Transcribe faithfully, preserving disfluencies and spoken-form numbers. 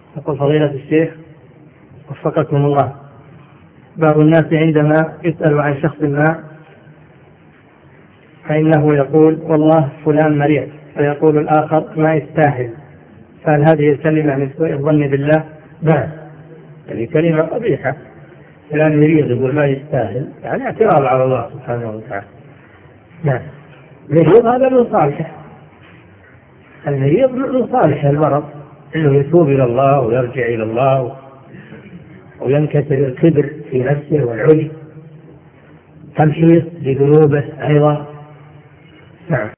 يقول فضيلة الشيخ وفقكم الله، بعض الناس عندما يسأل عن شخص ما فإنه يقول والله فلان مريض، فيقول الآخر ما يستاهل، فهل هذه الكلمة من سوء الظن بالله؟ نعم، يعني كلمة قبيحة. فلان مريض يقول ما يستاهل، يعني اعتراض على الله سبحانه وتعالى. نعم. المريض هذا من صالحه، المريض من صالح المرض انه يتوب الى الله ويرجع الى الله وينكسر الكبر في نفسه والعجب، تمحيص لذنوبه ايضا. نعم.